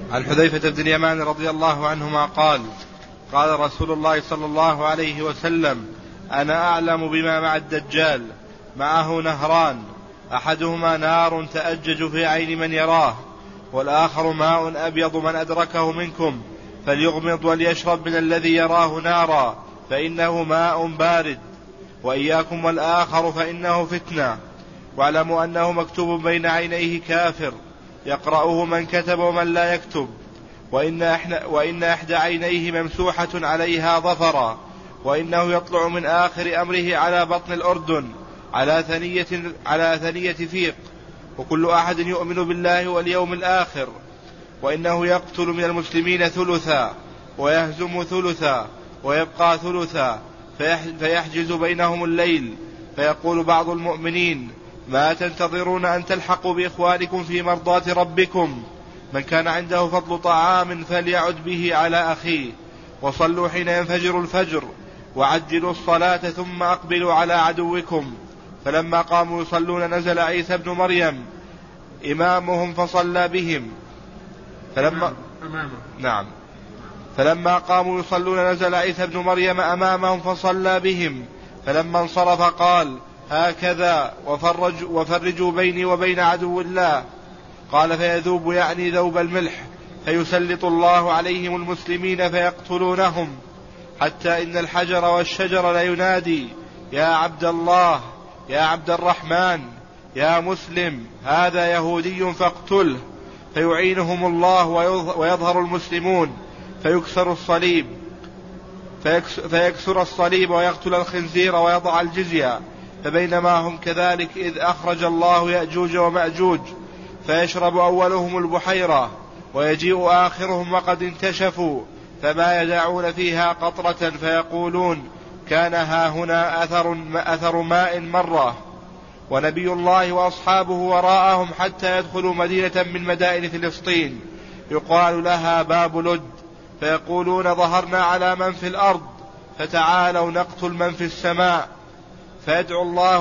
عن حذيفة بن اليمان رضي الله عنهما قال قال رسول الله صلى الله عليه وسلم: أنا أعلم بما مع الدجال، معه نهران، أحدهما نار تأجج في عين من يراه، والآخر ماء أبيض من أدركه منكم فليغمض وليشرب من الذي يراه نارا فإنه ماء بارد، وإياكم والآخر فإنه فتنة. واعلموا أنه مكتوب بين عينيه كافر يقرأه من كتب ومن لا يكتب، وإن إحدى عينيه ممسوحة عليها ظفرا، وإنه يطلع من آخر أمره على بطن الأردن على ثنية فيق، وكل أحد يؤمن بالله واليوم الآخر، وإنه يقتل من المسلمين ثلثا ويهزم ثلثا ويبقى ثلثا، فيحجز بينهم الليل، فيقول بعض المؤمنين: ما تنتظرون أن تلحقوا بإخوانكم في مرضاة ربكم؟ من كان عنده فضل طعام فليعد به على أخيه، وصلوا حين ينفجر الفجر، وعجلوا الصلاة ثم أقبلوا على عدوكم. فلما قاموا يصلون نزل عيسى بن مريم إمامهم فصلى بهم. فلما قاموا يصلون نزل عيسى بن مريم أمامهم فصلى بهم، فلما انصرف قال: هكذا وفرجوا بيني وبين عدو الله. قال: فيذوب يعني ذوب الملح، فيسلط الله عليهم المسلمين فيقتلونهم، حتى إن الحجر والشجر لينادي: يا عبد الله، يا عبد الرحمن، يا مسلم، هذا يهودي فاقتله. فيعينهم الله ويظهر المسلمون فيكسر الصليب ويقتل الخنزير ويضع الجزية. فبينما هم كذلك إذ أخرج الله يأجوج ومأجوج، فيشرب أولهم البحيرة ويجيء آخرهم وقد انتشفوا، فما يدعون فيها قطرة، فيقولون: كان هاهنا أثر ماء مرة. ونبي الله وأصحابه وراءهم حتى يدخلوا مدينة من مدائن فلسطين يقال لها باب لد، فيقولون: ظهرنا على من في الأرض، فتعالوا نقتل من في السماء. فيدعو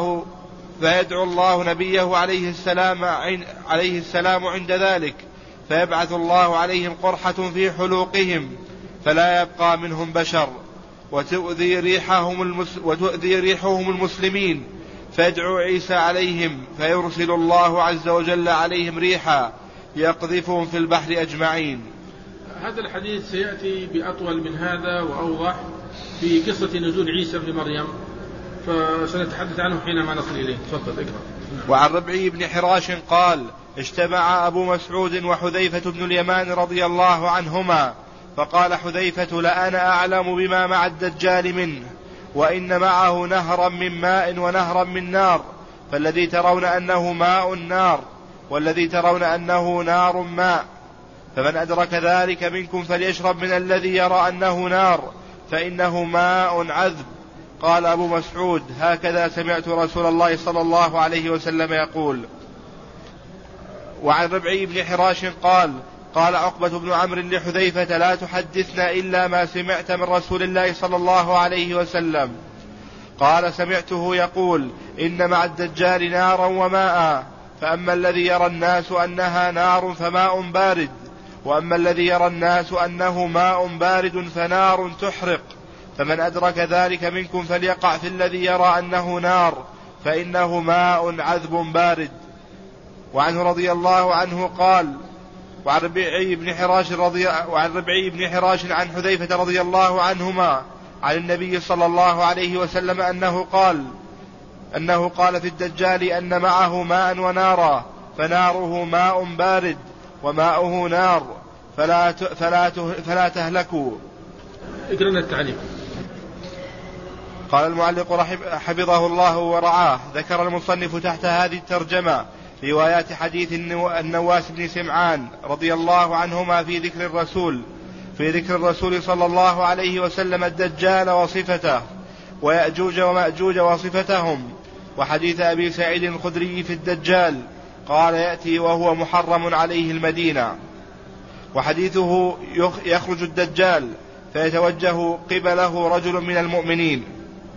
الله نبيه عليه السلام عند ذلك، فيبعث الله عليهم قرحة في حلوقهم فلا يبقى منهم بشر، وتؤذي ريحهم المسلمين، فيدعو عيسى عليهم، فيرسل الله عز وجل عليهم ريحا يقذفهم في البحر أجمعين. هذا الحديث سيأتي بأطول من هذا وأوضح في قصة نزول عيسى بن مريم، فسنتحدث عنه حينما نصل إليه. تفضل اقرأ. وعن ربعي بن حراش قال: اجتمع أبو مسعود وحذيفة بن اليمان رضي الله عنهما، فقال حذيفة: لأنا أعلم بما مع الدجال منه، وإن معه نهرا من ماء ونهرا من نار، فالذي ترون أنه ماء نار، والذي ترون أنه نار ماء، فمن أدرك ذلك منكم فليشرب من الذي يرى أنه نار فإنه ماء عذب. قال أبو مسعود: هكذا سمعت رسول الله صلى الله عليه وسلم يقول. وعن ربعي بن حراش قال عقبة بن عمرو لحذيفة: لا تحدثنا إلا ما سمعت من رسول الله صلى الله عليه وسلم. قال: سمعته يقول: إن مع الدجال نارا وماء، فأما الذي يرى الناس أنها نار فماء بارد، وأما الذي يرى الناس أنه ماء بارد فنار تحرق، فمن أدرك ذلك منكم فليقع في الذي يرى أنه نار فإنه ماء عذب بارد. وعنه رضي الله عنه قال: وعن ربيعي بن حراش عن حذيفة رضي الله عنهما عن النبي صلى الله عليه وسلم أنه قال في الدجال أن معه ماء ونارا، فناره ماء بارد وماؤه نار، فلا تهلكوا. اقرأنا التعليق. قال المعلق حفظه الله ورعاه: ذكر المصنف تحت هذه الترجمة روايات حديث النواس بن سمعان رضي الله عنهما في ذكر الرسول صلى الله عليه وسلم الدجال وصفته، ويأجوج ومأجوج وصفتهم، وحديث أبي سعيد الخدري في الدجال قال: يأتي وهو محرم عليه المدينة، وحديثه يخرج الدجال فيتوجه قبله رجل من المؤمنين،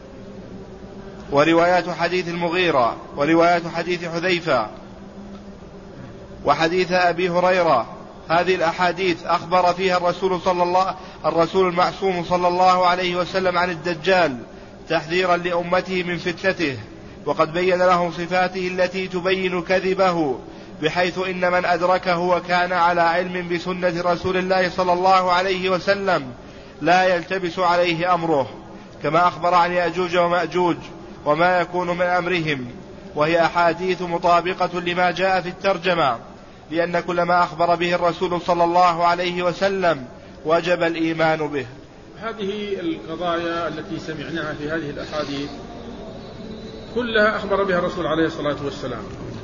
وروايات حديث المغيرة، وروايات حديث حذيفة، وحديث أبي هريرة هذه الأحاديث أخبر فيها الرسول المعصوم صلى الله عليه وسلم عن الدجال تحذيرا لأمته من فتنته، وقد بين لهم صفاته التي تبين كذبه، بحيث إن من أدركه وكان على علم بسنة رسول الله صلى الله عليه وسلم لا يلتبس عليه أمره، كما أخبر عن يأجوج ومأجوج وما يكون من أمرهم، وهي أحاديث مطابقة لما جاء في الترجمة، لأن كل ما أخبر به الرسول صلى الله عليه وسلم وجب الإيمان به. هذه القضايا التي سمعناها في هذه الأحاديث كلها أخبر بها الرسول عليه الصلاة والسلام،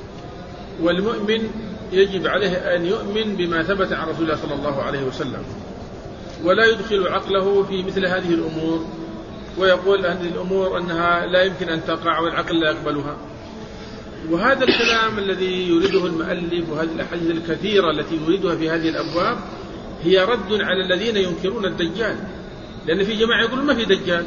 والمؤمن يجب عليه أن يؤمن بما ثبت عن رسول الله صلى الله عليه وسلم، ولا يدخل عقله في مثل هذه الأمور ويقول أن الأمور أنها لا يمكن أن تقع والعقل لا يقبلها. وهذا الكلام الذي يريده المؤلف وهذه الأحاديث الكثيرة التي يريدها في هذه الأبواب هي رد على الذين ينكرون الدجال، لأن في جماعة يقولون ما في دجال.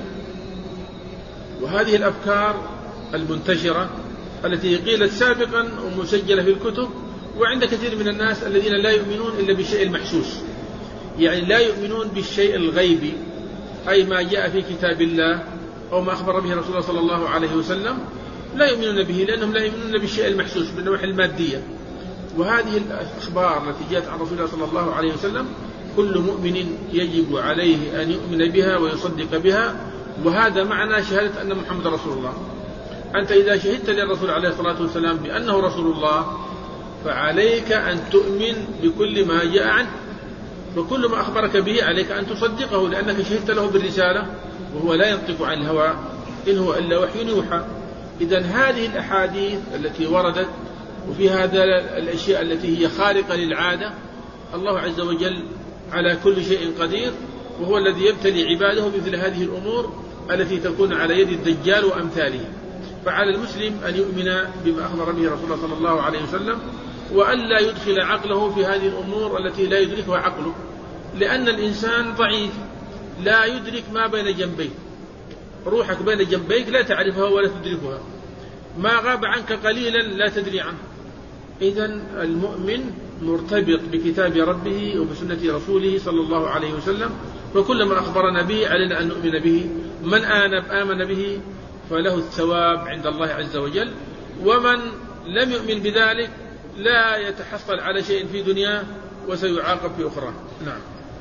وهذه الأفكار المنتشرة التي قيلت سابقا ومسجلة في الكتب، وعند كثير من الناس الذين لا يؤمنون إلا بالشيء المحسوس، يعني لا يؤمنون بالشيء الغيبي، أي ما جاء في كتاب الله أو ما أخبر به رسول الله صلى الله عليه وسلم لا يؤمنون به، لأنهم لا يؤمنون بالشيء المحسوس بالنواحي المادية. وهذه الأخبار التي جاءت عن رسول الله صلى الله عليه وسلم كل مؤمن يجب عليه أن يؤمن بها ويصدق بها، وهذا معنى شهادة أن محمد رسول الله. أنت إذا شهدت للرسول عليه الصلاة والسلام بأنه رسول الله فعليك أن تؤمن بكل ما جاء عنه، وكل ما أخبرك به عليك أن تصدقه، لأنك شهدت له بالرسالة وهو لا ينطق عن الهوى إن هو إلا وحي يوحى. إذن هذه الأحاديث التي وردت وفي هذا الأشياء التي هي خارقة للعادة، الله عز وجل على كل شيء قدير، وهو الذي يبتلي عباده بمثل هذه الأمور التي تكون على يد الدجال وأمثاله. فعلى المسلم أن يؤمن بما أخبر به رسول الله صلى الله عليه وسلم، وأن لا يدخل عقله في هذه الأمور التي لا يدركها عقله، لأن الإنسان ضعيف لا يدرك ما بين جنبيه، روحك بين جنبيك لا تعرفها ولا تدركها، ما غاب عنك قليلا لا تدري عنه. إذن المؤمن مرتبط بكتاب ربه وبسنة رسوله صلى الله عليه وسلم، وكل ما أخبرنا به علينا أن نؤمن به. من آمن به فله الثواب عند الله عز وجل، ومن لم يؤمن بذلك لا يتحصل على شيء في دنياه وسيعاقب في أخرى. نعم.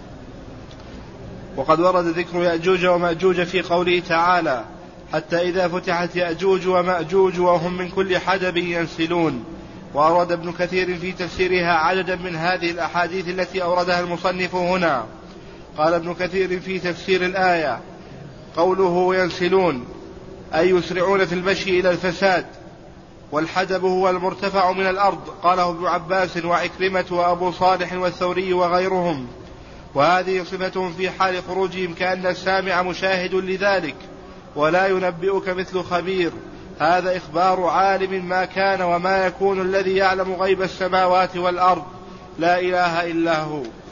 وقد ورد ذكر يأجوج ومأجوج في قوله تعالى: حتى إذا فتحت يأجوج ومأجوج وهم من كل حدب ينسلون. وأورد ابن كثير في تفسيرها عددا من هذه الأحاديث التي أوردها المصنف هنا. قال ابن كثير في تفسير الآية: قوله ينسلون أي يسرعون في المشي إلى الفساد، والحدب هو المرتفع من الأرض. قاله ابن عباس وعكرمة وأبو صالح والثوري وغيرهم، وهذه صفتهم في حال خروجهم، كأن السامع مشاهد لذلك، ولا ينبئك مثل خبير. هذا إخبار عالم ما كان وما يكون، الذي يعلم غيب السماوات والأرض، لا إله إلا هو.